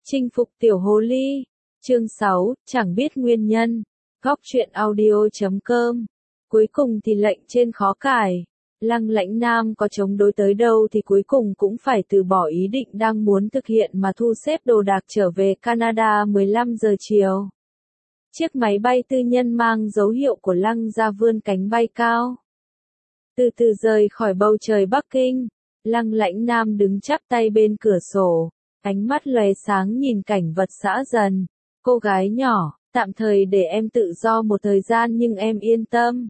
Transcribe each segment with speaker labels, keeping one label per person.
Speaker 1: Chinh phục tiểu hồ ly. Chương 6, chẳng biết nguyên nhân. Góc truyện audio.com. Cuối cùng thì lệnh trên khó cải. Lăng Lãnh Nam có chống đối tới đâu thì cuối cùng cũng phải từ bỏ ý định đang muốn thực hiện mà thu xếp đồ đạc trở về Canada 15 giờ chiều. Chiếc máy bay tư nhân mang dấu hiệu của Lăng ra vươn cánh bay cao. Từ từ rời khỏi bầu trời Bắc Kinh, Lăng Lãnh Nam đứng chắp tay bên cửa sổ, ánh mắt lóe sáng nhìn cảnh vật xã dần. Cô gái nhỏ, tạm thời để em tự do một thời gian nhưng em yên tâm.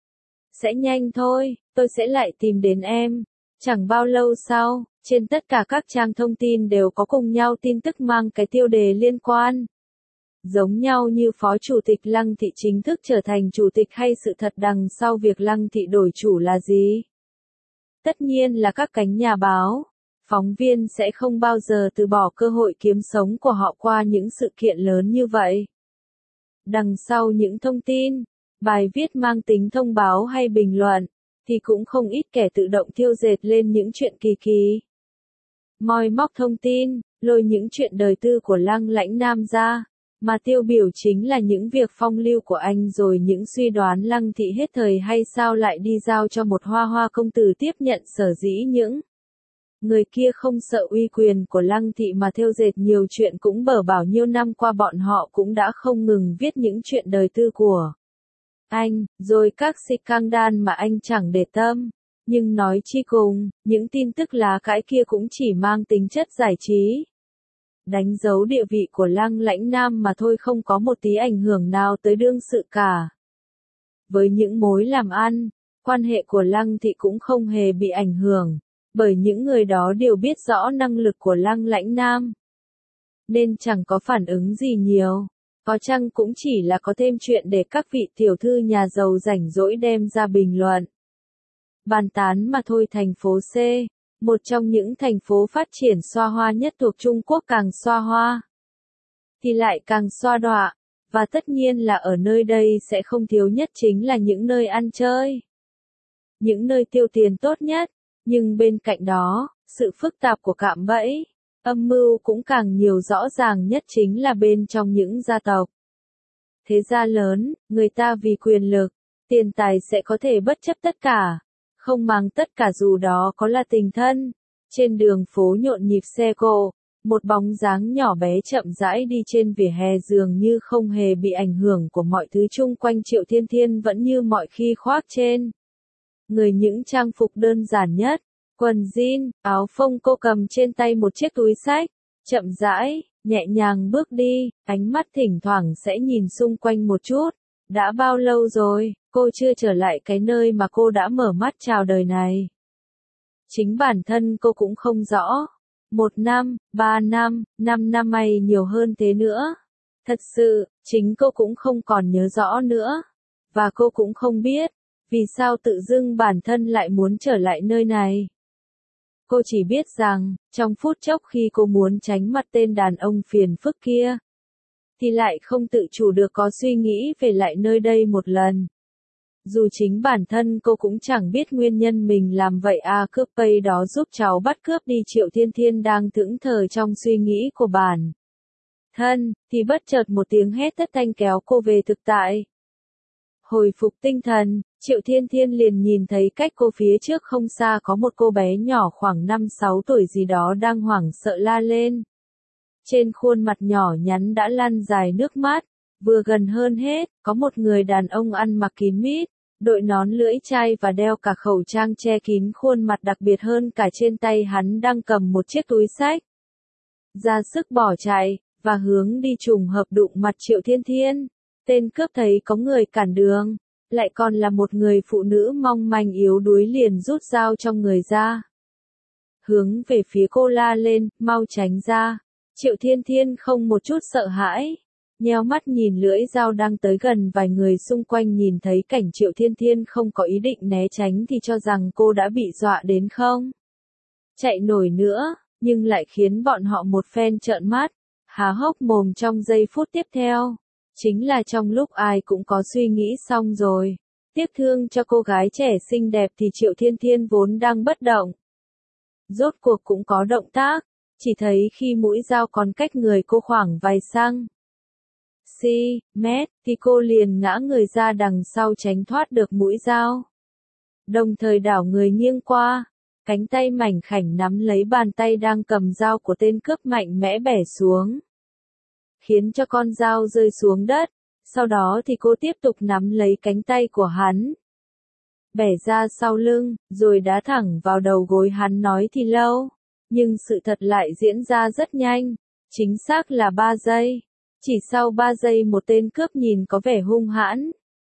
Speaker 1: Sẽ nhanh thôi, tôi sẽ lại tìm đến em. Chẳng bao lâu sau, trên tất cả các trang thông tin đều có cùng nhau tin tức mang cái tiêu đề liên quan. Giống nhau như Phó Chủ tịch Lăng Thị chính thức trở thành Chủ tịch hay sự thật đằng sau việc Lăng Thị đổi chủ là gì? Tất nhiên là các cánh nhà báo, phóng viên sẽ không bao giờ từ bỏ cơ hội kiếm sống của họ qua những sự kiện lớn như vậy. Đằng sau những thông tin, bài viết mang tính thông báo hay bình luận, thì cũng không ít kẻ tự động thiêu dệt lên những chuyện kỳ kỳ. Moi móc thông tin, lôi những chuyện đời tư của Lăng Lãnh Nam ra, mà tiêu biểu chính là những việc phong lưu của anh rồi những suy đoán Lăng Thị hết thời hay sao lại đi giao cho một hoa hoa công tử tiếp nhận sở dĩ những người kia không sợ uy quyền của Lăng Thị mà thêu dệt nhiều chuyện cũng bở bảo nhiêu năm qua bọn họ cũng đã không ngừng viết những chuyện đời tư của anh, rồi các scandal mà anh chẳng để tâm. Nhưng nói chi cùng, những tin tức lá cãi kia cũng chỉ mang tính chất giải trí. Đánh dấu địa vị của Lăng Lãnh Nam mà thôi, không có một tí ảnh hưởng nào tới đương sự cả. Với những mối làm ăn, quan hệ của Lăng Thị cũng không hề bị ảnh hưởng, bởi những người đó đều biết rõ năng lực của Lăng Lãnh Nam. Nên chẳng có phản ứng gì nhiều, có chăng cũng chỉ là có thêm chuyện để các vị tiểu thư nhà giàu rảnh rỗi đem ra bình luận. Bàn tán mà thôi. Thành phố C, một trong những thành phố phát triển xoa hoa nhất thuộc Trung Quốc, càng xoa hoa thì lại càng xoa đọa, và tất nhiên là ở nơi đây sẽ không thiếu nhất chính là những nơi ăn chơi, những nơi tiêu tiền tốt nhất. Nhưng bên cạnh đó, sự phức tạp của cạm bẫy, âm mưu cũng càng nhiều. Rõ ràng nhất chính là bên trong những gia tộc. Thế gia lớn, người ta vì quyền lực, tiền tài sẽ có thể bất chấp tất cả, không màng tất cả dù đó có là tình thân. Trên đường phố nhộn nhịp xe cộ, một bóng dáng nhỏ bé chậm rãi đi trên vỉa hè dường như không hề bị ảnh hưởng của mọi thứ chung quanh. Triệu Thiên Thiên vẫn như mọi khi khoác trên người những trang phục đơn giản nhất, quần jean, áo phông. Cô cầm trên tay một chiếc túi xách, chậm rãi, nhẹ nhàng bước đi, ánh mắt thỉnh thoảng sẽ nhìn xung quanh một chút. Đã bao lâu rồi, cô chưa trở lại cái nơi mà cô đã mở mắt chào đời này? Chính bản thân cô cũng không rõ. 1 năm, 3 năm, 5 năm hay nhiều hơn thế nữa. Thật sự, chính cô cũng không còn nhớ rõ nữa. Và cô cũng không biết, vì sao tự dưng bản thân lại muốn trở lại nơi này. Cô chỉ biết rằng, trong phút chốc khi cô muốn tránh mặt tên đàn ông phiền phức kia, thì lại không tự chủ được có suy nghĩ về lại nơi đây một lần. Dù chính bản thân cô cũng chẳng biết nguyên nhân mình làm vậy. Cướp pay đó giúp cháu bắt cướp đi. Triệu Thiên Thiên đang thẫn thờ trong suy nghĩ của bản thân, thì bất chợt một tiếng hét thất thanh kéo cô về thực tại. Hồi phục tinh thần, Triệu Thiên Thiên liền nhìn thấy cách cô phía trước không xa có một cô bé nhỏ khoảng 5-6 tuổi gì đó đang hoảng sợ la lên. Trên khuôn mặt nhỏ nhắn đã lăn dài nước mắt. Vừa gần hơn hết, có một người đàn ông ăn mặc kín mít, đội nón lưỡi chai và đeo cả khẩu trang che kín khuôn mặt, đặc biệt hơn cả trên tay hắn đang cầm một chiếc túi xách. Ra sức bỏ chạy, và hướng đi trùng hợp đụng mặt Triệu Thiên Thiên. Tên cướp thấy có người cản đường, lại còn là một người phụ nữ mong manh yếu đuối, liền rút dao trong người ra, hướng về phía cô la lên, mau tránh ra. Triệu Thiên Thiên không một chút sợ hãi, nheo mắt nhìn lưỡi dao đang tới gần. Vài người xung quanh nhìn thấy cảnh Triệu Thiên Thiên không có ý định né tránh thì cho rằng cô đã bị dọa đến không chạy nổi nữa, nhưng lại khiến bọn họ một phen trợn mắt, há hốc mồm trong giây phút tiếp theo. Chính là trong lúc ai cũng có suy nghĩ xong rồi, tiếc thương cho cô gái trẻ xinh đẹp, thì Triệu Thiên Thiên vốn đang bất động, rốt cuộc cũng có động tác. chỉ thấy khi mũi dao còn cách người cô khoảng vài mét, thì cô liền ngã người ra đằng sau tránh thoát được mũi dao. Đồng thời đảo người nghiêng qua, cánh tay mảnh khảnh nắm lấy bàn tay đang cầm dao của tên cướp mạnh mẽ bẻ xuống, khiến cho con dao rơi xuống đất. Sau đó thì cô tiếp tục nắm lấy cánh tay của hắn, bẻ ra sau lưng, rồi đá thẳng vào đầu gối hắn. Nói thì lâu, nhưng sự thật lại diễn ra rất nhanh, chính xác là 3 giây. Chỉ sau 3 giây một tên cướp nhìn có vẻ hung hãn,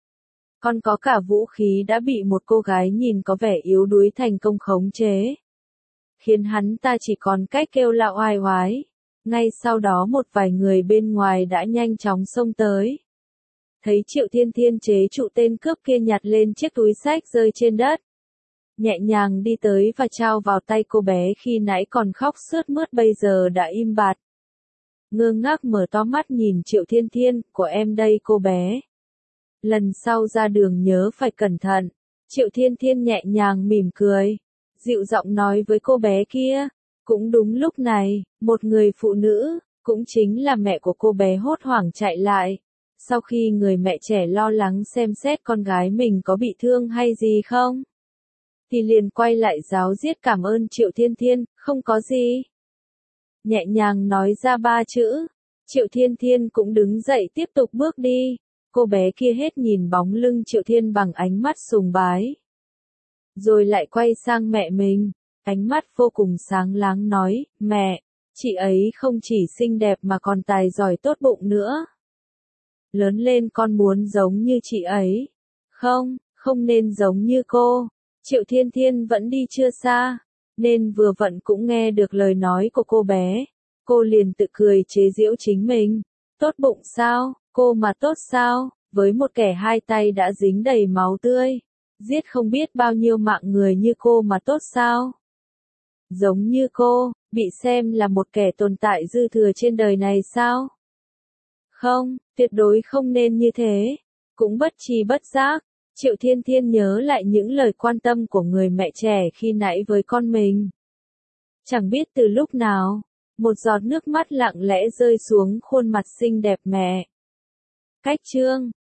Speaker 1: còn có cả vũ khí đã bị một cô gái nhìn có vẻ yếu đuối thành công khống chế, khiến hắn ta chỉ còn cách kêu la oai oái. Ngay sau đó một vài người bên ngoài đã nhanh chóng xông tới. Thấy Triệu Thiên Thiên chế trụ tên cướp kia nhặt lên chiếc túi xách rơi trên đất, nhẹ nhàng đi tới và trao vào tay cô bé khi nãy còn khóc sướt mướt bây giờ đã im bặt. Ngơ ngác mở to mắt nhìn Triệu Thiên Thiên, của em đây cô bé. Lần sau ra đường nhớ phải cẩn thận. Triệu Thiên Thiên nhẹ nhàng mỉm cười, dịu giọng nói với cô bé kia. Cũng đúng lúc này, một người phụ nữ, cũng chính là mẹ của cô bé hốt hoảng chạy lại. Sau khi người mẹ trẻ lo lắng xem xét con gái mình có bị thương hay gì không, thì liền quay lại ráo riết cảm ơn Triệu Thiên Thiên, không có gì. Nhẹ nhàng nói ra 3 chữ, Triệu Thiên Thiên cũng đứng dậy tiếp tục bước đi. Cô bé kia hết nhìn bóng lưng Triệu Thiên bằng ánh mắt sùng bái, rồi lại quay sang mẹ mình, ánh mắt vô cùng sáng láng nói, mẹ, chị ấy không chỉ xinh đẹp mà còn tài giỏi tốt bụng nữa. Lớn lên con muốn giống như chị ấy. Không, không nên giống như cô. Triệu Thiên Thiên vẫn đi chưa xa, nên vừa vặn cũng nghe được lời nói của cô bé. Cô liền tự cười chế giễu chính mình. Tốt bụng sao, cô mà tốt sao, với một kẻ hai tay đã dính đầy máu tươi, giết không biết bao nhiêu mạng người như cô mà tốt sao. Giống như cô, bị xem là một kẻ tồn tại dư thừa trên đời này sao? Không, tuyệt đối không nên như thế. Cũng bất tri bất giác, Triệu Thiên Thiên nhớ lại những lời quan tâm của người mẹ trẻ khi nãy với con mình. Chẳng biết từ lúc nào, một giọt nước mắt lặng lẽ rơi xuống khuôn mặt xinh đẹp mẹ. Cách chương